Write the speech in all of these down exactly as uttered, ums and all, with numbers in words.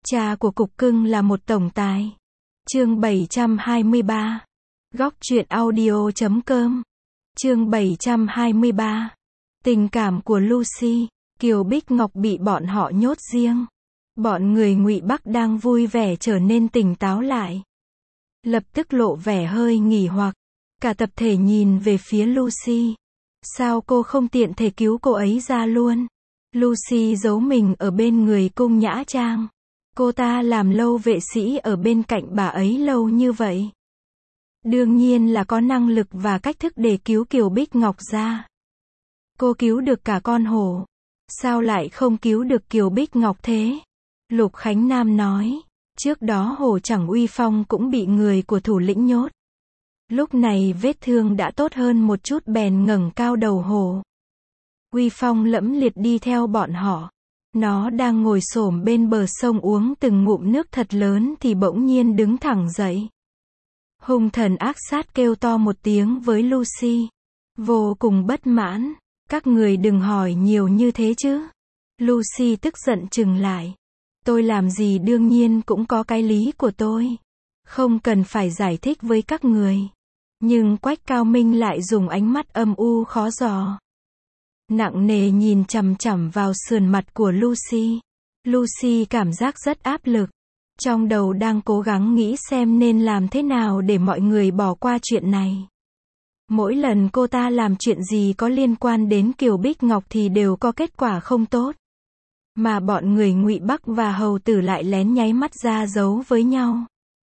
Cha của cục cưng là một tổng tài. Chương bảy trăm hai mươi ba. Góc truyện audio chấm com. Chương bảy trăm hai mươi ba. Tình cảm của Lucy, Kiều Bích Ngọc bị bọn họ nhốt riêng. Bọn người Ngụy Bắc đang vui vẻ trở nên tỉnh táo lại. Lập tức lộ vẻ hơi nghỉ hoặc. Cả tập thể nhìn về phía Lucy. Sao cô không tiện thể cứu cô ấy ra luôn? Lucy giấu mình ở bên người Cung Nhã Trang. Cô ta làm lâu vệ sĩ ở bên cạnh bà ấy lâu như vậy. Đương nhiên là có năng lực và cách thức để cứu Kiều Bích Ngọc ra. Cô cứu được cả con hổ. Sao lại không cứu được Kiều Bích Ngọc thế? Lục Khánh Nam nói. Trước đó hổ chẳng uy phong cũng bị người của thủ lĩnh nhốt. Lúc này vết thương đã tốt hơn một chút bèn ngẩng cao đầu hổ. Uy phong lẫm liệt đi theo bọn họ. Nó đang ngồi xổm bên bờ sông uống từng ngụm nước thật lớn thì bỗng nhiên đứng thẳng dậy. Hung thần ác sát kêu to một tiếng với Lucy. Vô cùng bất mãn. Các người đừng hỏi nhiều như thế chứ. Lucy tức giận chừng lại. Tôi làm gì đương nhiên cũng có cái lý của tôi. Không cần phải giải thích với các người. Nhưng Quách Cao Minh lại dùng ánh mắt âm u khó dò. Nặng nề nhìn chằm chằm vào sườn mặt của Lucy. Lucy cảm giác rất áp lực. Trong đầu đang cố gắng nghĩ xem nên làm thế nào để mọi người bỏ qua chuyện này. Mỗi lần cô ta làm chuyện gì có liên quan đến Kiều Bích Ngọc thì đều có kết quả không tốt. Mà bọn người Ngụy Bắc và Hầu Tử lại lén nháy mắt ra giấu với nhau.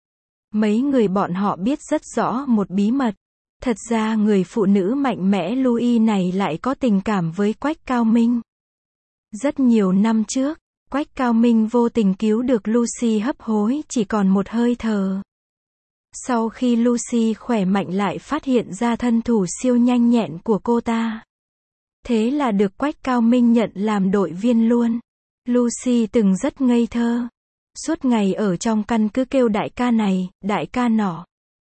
Mấy người bọn họ biết rất rõ một bí mật. Thật ra người phụ nữ mạnh mẽ Louis này lại có tình cảm với Quách Cao Minh. Rất nhiều năm trước, Quách Cao Minh vô tình cứu được Lucy hấp hối chỉ còn một hơi thở. Sau khi Lucy khỏe mạnh lại phát hiện ra thân thủ siêu nhanh nhẹn của cô ta. Thế là được Quách Cao Minh nhận làm đội viên luôn. Lucy từng rất ngây thơ. Suốt ngày ở trong căn cứ kêu đại ca này, đại ca nọ.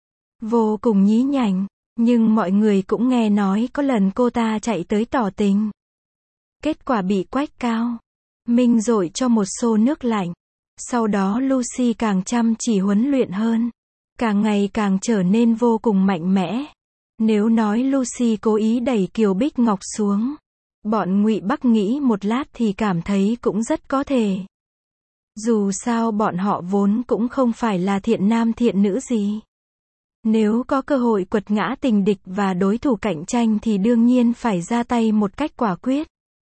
Vô cùng nhí nhảnh. Nhưng mọi người cũng nghe nói có lần cô ta chạy tới tỏ tình. Kết quả bị Quách Cao Minh dội cho một xô nước lạnh. Sau đó Lucy càng chăm chỉ huấn luyện hơn. Càng ngày càng trở nên vô cùng mạnh mẽ. Nếu nói Lucy cố ý đẩy Kiều Bích Ngọc xuống, bọn Ngụy Bắc nghĩ một lát thì cảm thấy cũng rất có thể. Dù sao bọn họ vốn cũng không phải là thiện nam thiện nữ gì. Nếu có cơ hội quật ngã tình địch và đối thủ cạnh tranh thì đương nhiên phải ra tay một cách quả quyết.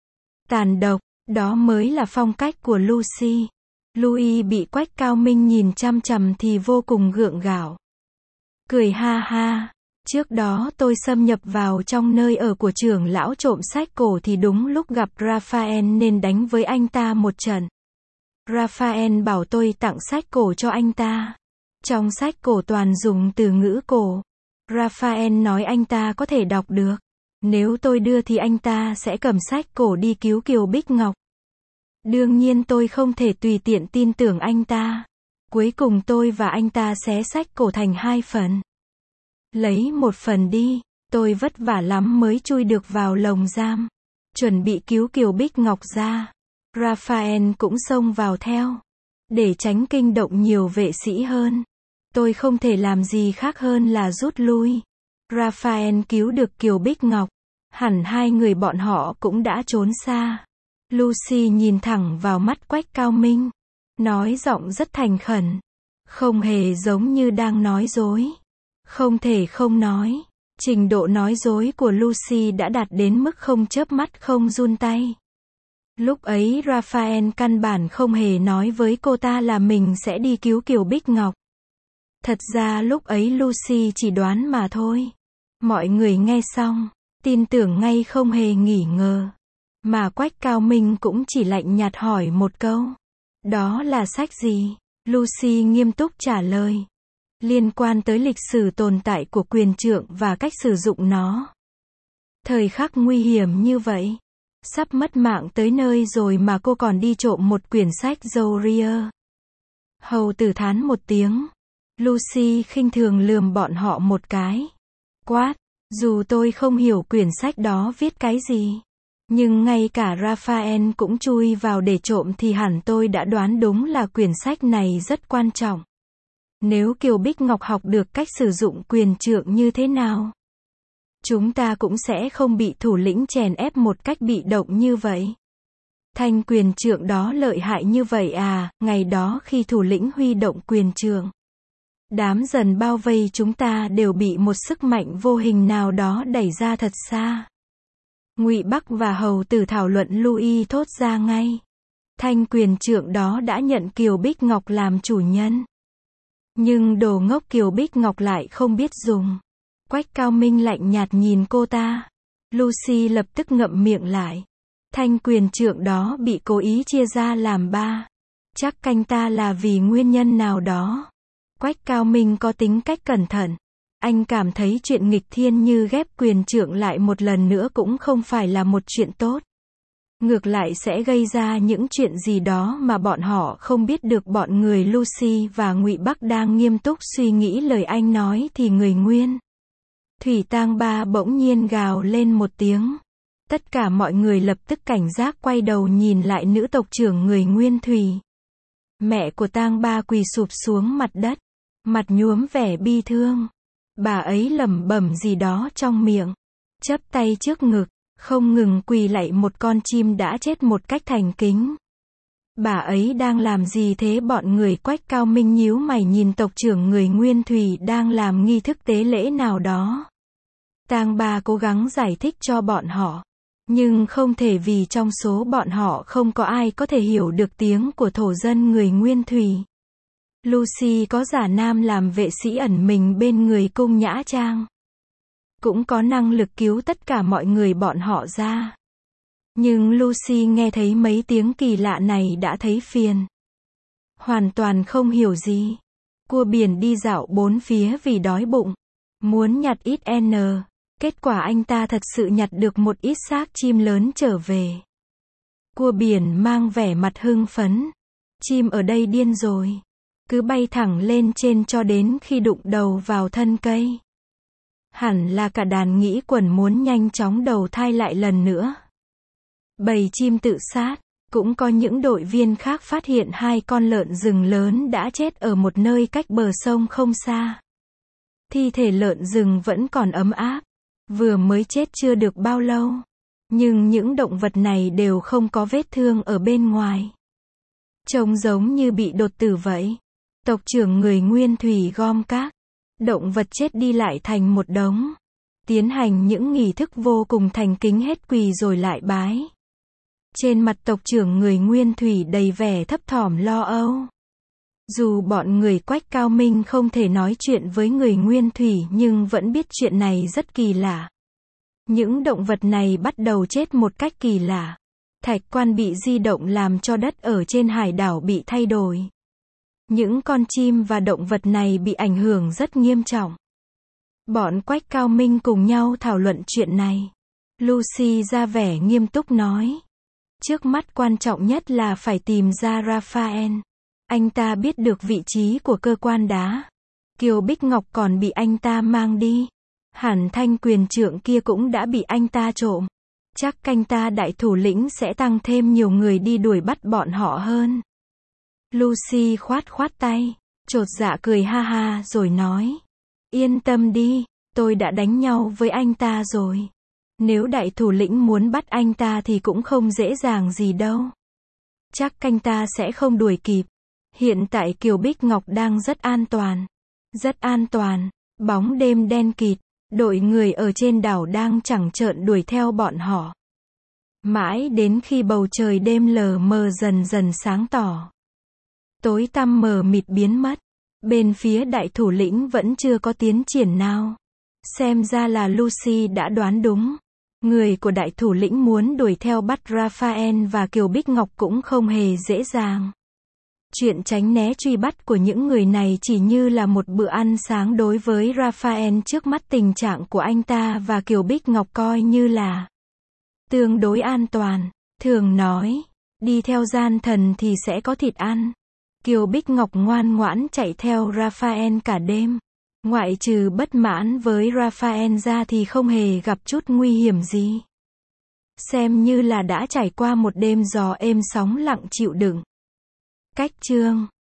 Tàn độc, đó mới là phong cách của Lucy. Louis bị Quách Cao Minh nhìn chăm chằm thì vô cùng gượng gạo. Cười ha ha. Trước đó tôi xâm nhập vào trong nơi ở của trưởng lão trộm sách cổ thì đúng lúc gặp Raphael nên đánh với anh ta một trận. Raphael bảo tôi tặng sách cổ cho anh ta. Trong sách cổ toàn dùng từ ngữ cổ. Raphael nói anh ta có thể đọc được. Nếu tôi đưa thì anh ta sẽ cầm sách cổ đi cứu Kiều Bích Ngọc. Đương nhiên tôi không thể tùy tiện tin tưởng anh ta. Cuối cùng tôi và anh ta xé sách cổ thành hai phần. Lấy một phần đi, tôi vất vả lắm mới chui được vào lồng giam. Chuẩn bị cứu Kiều Bích Ngọc ra. Raphael cũng xông vào theo. Để tránh kinh động nhiều vệ sĩ hơn. Tôi không thể làm gì khác hơn là rút lui. Raphael cứu được Kiều Bích Ngọc. Hẳn hai người bọn họ cũng đã trốn xa. Lucy nhìn thẳng vào mắt Quách Cao Minh. Nói giọng rất thành khẩn. Không hề giống như đang nói dối. Không thể không nói. Trình độ nói dối của Lucy đã đạt đến mức không chớp mắt không run tay. Lúc ấy Raphael căn bản không hề nói với cô ta là mình sẽ đi cứu Kiều Bích Ngọc. Thật ra lúc ấy Lucy chỉ đoán mà thôi. Mọi người nghe xong, tin tưởng ngay không hề nghỉ ngờ. Mà Quách Cao Minh cũng chỉ lạnh nhạt hỏi một câu. Đó là sách gì? Lucy nghiêm túc trả lời. Liên quan tới lịch sử tồn tại của quyền trượng và cách sử dụng nó. Thời khắc nguy hiểm như vậy. Sắp mất mạng tới nơi rồi mà cô còn đi trộm một quyển sách Jourier. Hầu Tử thán một tiếng. Lucy khinh thường lườm bọn họ một cái. Quát, dù tôi không hiểu quyển sách đó viết cái gì. Nhưng ngay cả Raphael cũng chui vào để trộm thì hẳn tôi đã đoán đúng là quyển sách này rất quan trọng. Nếu Kiều Bích Ngọc học được cách sử dụng quyền trượng như thế nào, chúng ta cũng sẽ không bị thủ lĩnh chèn ép một cách bị động như vậy. Thanh quyền trượng đó lợi hại như vậy à? Ngày đó khi thủ lĩnh huy động quyền trượng, đám dần bao vây chúng ta đều bị một sức mạnh vô hình nào đó đẩy ra thật xa. Ngụy Bắc và hầu tử thảo luận, Louis thốt ra ngay. Thanh quyền trượng đó đã nhận Kiều Bích Ngọc làm chủ nhân. Nhưng đồ ngốc, Kiều Bích Ngọc lại không biết dùng. Quách Cao Minh lạnh nhạt nhìn cô ta. Lucy lập tức ngậm miệng lại. Thanh quyền trượng đó bị cố ý chia ra làm ba. Chắc canh ta là vì nguyên nhân nào đó. Quách Cao Minh có tính cách cẩn thận. Anh cảm thấy chuyện nghịch thiên như ghép quyền trượng lại một lần nữa cũng không phải là một chuyện tốt. Ngược lại sẽ gây ra những chuyện gì đó mà bọn họ không biết được. Bọn người Lucy và Ngụy Bắc đang nghiêm túc suy nghĩ lời anh nói thì người Nguyên Thủy Tang Ba bỗng nhiên gào lên một tiếng. Tất cả mọi người lập tức cảnh giác quay đầu nhìn lại nữ tộc trưởng người Nguyên Thủy. Mẹ của Tang Ba quỳ sụp xuống mặt đất, mặt nhuốm vẻ bi thương. Bà ấy lẩm bẩm gì đó trong miệng, chắp tay trước ngực, không ngừng quỳ lạy một con chim đã chết một cách thành kính. Bà ấy đang làm gì thế? Bọn người Quách Cao Minh nhíu mày nhìn tộc trưởng người Nguyên Thủy đang làm nghi thức tế lễ nào đó. Tang Ba cố gắng giải thích cho bọn họ, nhưng không thể vì trong số bọn họ không có ai có thể hiểu được tiếng của thổ dân người Nguyên Thủy. Lucy có giả nam làm vệ sĩ ẩn mình bên người Cung Nhã Trang, cũng có năng lực cứu tất cả mọi người bọn họ ra. Nhưng Lucy nghe thấy mấy tiếng kỳ lạ này đã thấy phiền. Hoàn toàn không hiểu gì. Cua biển đi dạo bốn phía vì đói bụng, muốn nhặt ít N. Kết quả anh ta thật sự nhặt được một ít xác chim lớn trở về. Cua biển mang vẻ mặt hưng phấn. Chim ở đây điên rồi. Cứ bay thẳng lên trên cho đến khi đụng đầu vào thân cây. Hẳn là cả đàn nghĩ quẩn muốn nhanh chóng đầu thai lại lần nữa. Bầy chim tự sát. Cũng có những đội viên khác phát hiện hai con lợn rừng lớn đã chết ở một nơi cách bờ sông không xa. Thi thể lợn rừng vẫn còn ấm áp. Vừa mới chết chưa được bao lâu. Nhưng những động vật này đều không có vết thương ở bên ngoài. Trông giống như bị đột tử vậy. Tộc trưởng người Nguyên Thủy gom các động vật chết đi lại thành một đống. Tiến hành những nghi thức vô cùng thành kính, hết quỳ rồi lại bái. Trên mặt tộc trưởng người Nguyên Thủy đầy vẻ thấp thỏm lo âu. Dù bọn người Quách Cao Minh không thể nói chuyện với người Nguyên Thủy nhưng vẫn biết chuyện này rất kỳ lạ. Những động vật này bắt đầu chết một cách kỳ lạ. Thạch quan bị di động làm cho đất ở trên hải đảo bị thay đổi. Những con chim và động vật này bị ảnh hưởng rất nghiêm trọng. Bọn Quách Cao Minh cùng nhau thảo luận chuyện này. Lucy ra vẻ nghiêm túc nói. Trước mắt quan trọng nhất là phải tìm ra Raphael. Anh ta biết được vị trí của cơ quan đá. Kiều Bích Ngọc còn bị anh ta mang đi. Hẳn thanh quyền trượng kia cũng đã bị anh ta trộm. Chắc canh ta đại thủ lĩnh sẽ tăng thêm nhiều người đi đuổi bắt bọn họ hơn. Lucy khoát khoát tay, chột dạ cười ha ha rồi nói. Yên tâm đi, tôi đã đánh nhau với anh ta rồi. Nếu đại thủ lĩnh muốn bắt anh ta thì cũng không dễ dàng gì đâu. Chắc canh ta sẽ không đuổi kịp. Hiện tại Kiều Bích Ngọc đang rất an toàn. Rất an toàn. Bóng đêm đen kịt. Đội người ở trên đảo đang chẳng trợn đuổi theo bọn họ. Mãi đến khi bầu trời đêm lờ mờ dần dần sáng tỏ. Tối tăm mờ mịt biến mất. Bên phía đại thủ lĩnh vẫn chưa có tiến triển nào. Xem ra là Lucy đã đoán đúng. Người của đại thủ lĩnh muốn đuổi theo bắt Raphael và Kiều Bích Ngọc cũng không hề dễ dàng. Chuyện tránh né truy bắt của những người này chỉ như là một bữa ăn sáng đối với Raphael. Trước mắt tình trạng của anh ta và Kiều Bích Ngọc coi như là tương đối an toàn. Thường nói, đi theo gian thần thì sẽ có thịt ăn. Kiều Bích Ngọc ngoan ngoãn chạy theo Raphael cả đêm. Ngoại trừ bất mãn với Raphael ra thì không hề gặp chút nguy hiểm gì. xem như là đã trải qua một đêm gió êm sóng lặng chịu đựng. Cách chương